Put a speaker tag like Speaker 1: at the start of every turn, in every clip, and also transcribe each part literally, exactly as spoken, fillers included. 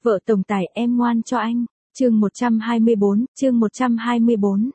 Speaker 1: Vợ tổng tài em ngoan cho anh. Chương một trăm hai mươi bốn, chương một trăm hai mươi bốn.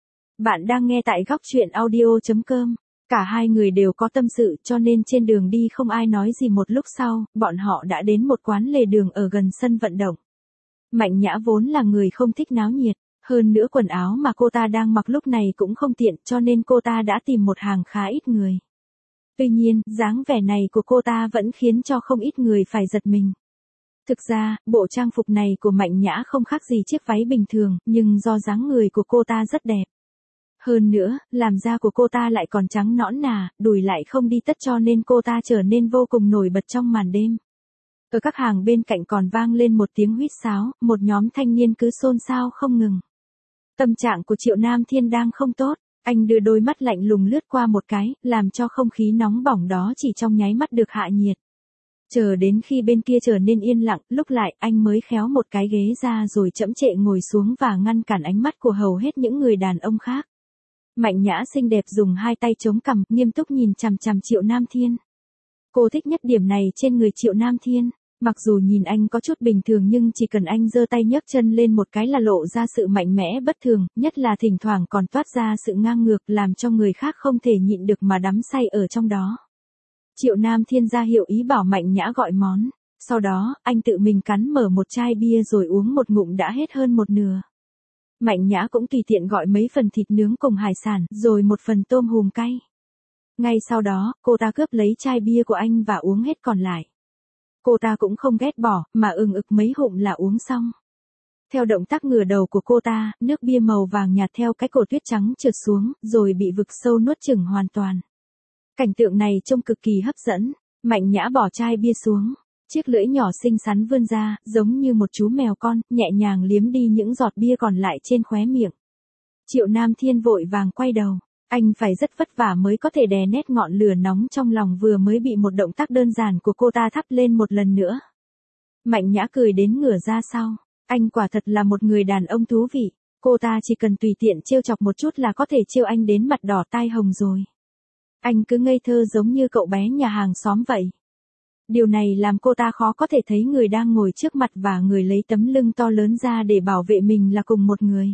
Speaker 1: Bạn đang nghe tại góc truyện audio chấm com. Cả hai người đều có tâm sự cho nên trên đường đi không ai nói gì, một lúc sau, bọn họ đã đến một quán lề đường ở gần sân vận động. Mạnh Nhã vốn là người không thích náo nhiệt, hơn nữa quần áo mà cô ta đang mặc lúc này cũng không tiện cho nên cô ta đã tìm một hàng khá ít người. Tuy nhiên, dáng vẻ này của cô ta vẫn khiến cho không ít người phải giật mình. Thực ra, bộ trang phục này của Mạnh Nhã không khác gì chiếc váy bình thường, nhưng do dáng người của cô ta rất đẹp. Hơn nữa, làn da của cô ta lại còn trắng nõn nà, đùi lại không đi tất cho nên cô ta trở nên vô cùng nổi bật trong màn đêm. Ở các hàng bên cạnh còn vang lên một tiếng huýt sáo, một nhóm thanh niên cứ xôn xao không ngừng. Tâm trạng của Triệu Nam Thiên đang không tốt, anh đưa đôi mắt lạnh lùng lướt qua một cái, làm cho không khí nóng bỏng đó chỉ trong nháy mắt được hạ nhiệt. Chờ đến khi bên kia trở nên yên lặng, lúc lại anh mới khéo một cái ghế ra rồi chẫm chệ ngồi xuống và ngăn cản ánh mắt của hầu hết những người đàn ông khác. Mạnh Nhã xinh đẹp dùng hai tay chống cằm, nghiêm túc nhìn chằm chằm Triệu Nam Thiên. Cô thích nhất điểm này trên người Triệu Nam Thiên, mặc dù nhìn anh có chút bình thường nhưng chỉ cần anh giơ tay nhấc chân lên một cái là lộ ra sự mạnh mẽ bất thường, nhất là thỉnh thoảng còn toát ra sự ngang ngược làm cho người khác không thể nhịn được mà đắm say ở trong đó. Triệu Nam Thiên ra hiệu ý bảo Mạnh Nhã gọi món, sau đó, anh tự mình cắn mở một chai bia rồi uống một ngụm đã hết hơn một nửa. Mạnh Nhã cũng tùy tiện gọi mấy phần thịt nướng cùng hải sản, rồi một phần tôm hùm cay. Ngay sau đó, cô ta cướp lấy chai bia của anh và uống hết còn lại. Cô ta cũng không ghét bỏ, mà ừng ực mấy hụm là uống xong. Theo động tác ngửa đầu của cô ta, nước bia màu vàng nhạt theo cái cổ tuyết trắng trượt xuống, rồi bị vực sâu nuốt chửng hoàn toàn. Cảnh tượng này trông cực kỳ hấp dẫn, Mạnh Nhã bỏ chai bia xuống, chiếc lưỡi nhỏ xinh xắn vươn ra, giống như một chú mèo con, nhẹ nhàng liếm đi những giọt bia còn lại trên khóe miệng. Triệu Nam Thiên vội vàng quay đầu, anh phải rất vất vả mới có thể đè nét ngọn lửa nóng trong lòng vừa mới bị một động tác đơn giản của cô ta thắp lên một lần nữa. Mạnh Nhã cười đến ngửa ra sau, anh quả thật là một người đàn ông thú vị, cô ta chỉ cần tùy tiện trêu chọc một chút là có thể trêu anh đến mặt đỏ tai hồng rồi. Anh cứ ngây thơ giống như cậu bé nhà hàng xóm vậy. Điều này làm cô ta khó có thể thấy người đang ngồi trước mặt và người lấy tấm lưng to lớn ra để bảo vệ mình là cùng một người.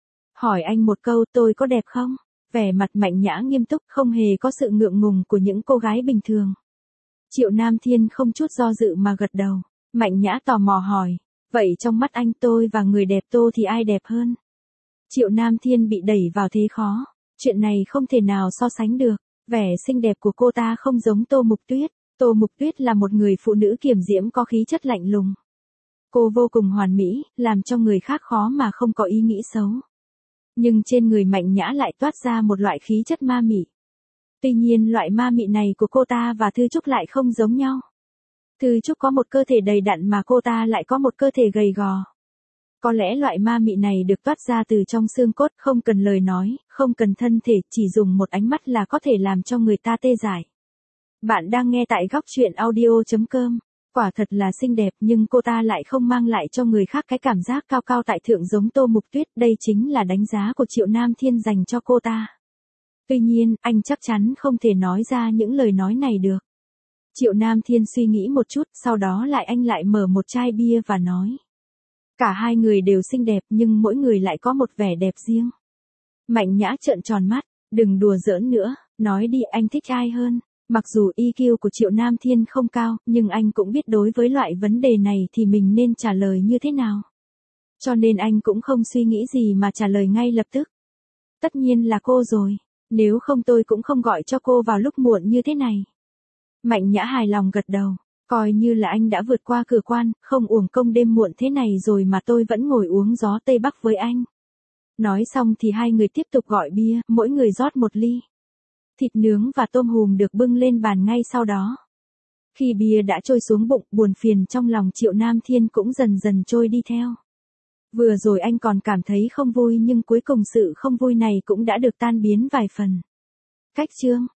Speaker 1: Hỏi anh một câu, tôi có đẹp không? Vẻ mặt Mạnh Nhã nghiêm túc, không hề có sự ngượng ngùng của những cô gái bình thường. Triệu Nam Thiên không chút do dự mà gật đầu. Mạnh Nhã tò mò hỏi, vậy trong mắt anh tôi và người đẹp Tô thì ai đẹp hơn? Triệu Nam Thiên bị đẩy vào thế khó. Chuyện này không thể nào so sánh được. Vẻ xinh đẹp của cô ta không giống Tô Mục Tuyết. Tô Mục Tuyết là một người phụ nữ kiềm diễm có khí chất lạnh lùng. Cô vô cùng hoàn mỹ, làm cho người khác khó mà không có ý nghĩ xấu. Nhưng trên người Mạnh Nhã lại toát ra một loại khí chất ma mị. Tuy nhiên loại ma mị này của cô ta và Thư Trúc lại không giống nhau. Thư Trúc có một cơ thể đầy đặn mà cô ta lại có một cơ thể gầy gò. Có lẽ loại ma mị này được toát ra từ trong xương cốt, không cần lời nói, không cần thân thể, chỉ dùng một ánh mắt là có thể làm cho người ta tê dại. Bạn đang nghe tại góc truyện audio chấm com. Quả thật là xinh đẹp nhưng cô ta lại không mang lại cho người khác cái cảm giác cao cao tại thượng giống Tô Mục Tuyết, đây chính là đánh giá của Triệu Nam Thiên dành cho cô ta. Tuy nhiên, anh chắc chắn không thể nói ra những lời nói này được. Triệu Nam Thiên suy nghĩ một chút, sau đó lại anh lại mở một chai bia và nói. Cả hai người đều xinh đẹp nhưng mỗi người lại có một vẻ đẹp riêng. Mạnh Nhã trợn tròn mắt, đừng đùa giỡn nữa, nói đi anh thích ai hơn. Mặc dù i kiu của Triệu Nam Thiên không cao, nhưng anh cũng biết đối với loại vấn đề này thì mình nên trả lời như thế nào. Cho nên anh cũng không suy nghĩ gì mà trả lời ngay lập tức. Tất nhiên là cô rồi, nếu không tôi cũng không gọi cho cô vào lúc muộn như thế này. Mạnh Nhã hài lòng gật đầu, coi như là anh đã vượt qua cửa quan, không uổng công đêm muộn thế này rồi mà tôi vẫn ngồi uống gió Tây Bắc với anh. Nói xong thì hai người tiếp tục gọi bia, mỗi người rót một ly. Thịt nướng và tôm hùm được bưng lên bàn ngay sau đó. Khi bia đã trôi xuống bụng, buồn phiền trong lòng Triệu Nam Thiên cũng dần dần trôi đi theo. Vừa rồi anh còn cảm thấy không vui nhưng cuối cùng sự không vui này cũng đã được tan biến vài phần. Cách chương